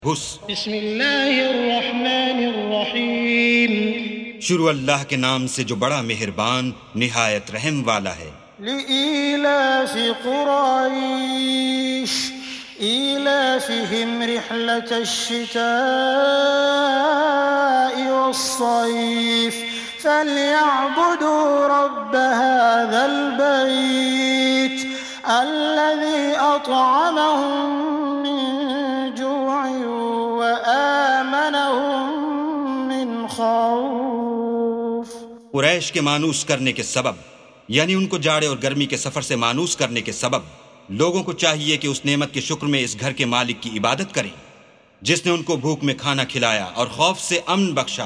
घुस। बिस्मिल्लाहिर्रहमानिर्रहीम। शुरू अल्लाह के नाम से जो बड़ा मेहरबान निहायत रहम वाला है। लिईलाफि कुरैश ईलाफिहिम रिह्लतश्शिताइ वस्सैफ फल्यअबुदू रब्ब हाज़ल बैत अल्लज़ी अत्अमहुम मिन जूअइन व आमनहुम मिन खौफ। कुरैश के मानूस करने के सबब, यानी उनको जाड़े और गर्मी के सफर से मानूस करने के सबब, लोगों को चाहिए कि उस नेमत के शुक्र में इस घर के मालिक की इबादत करें जिसने उनको भूख में खाना खिलाया और खौफ से अमन बख्शा।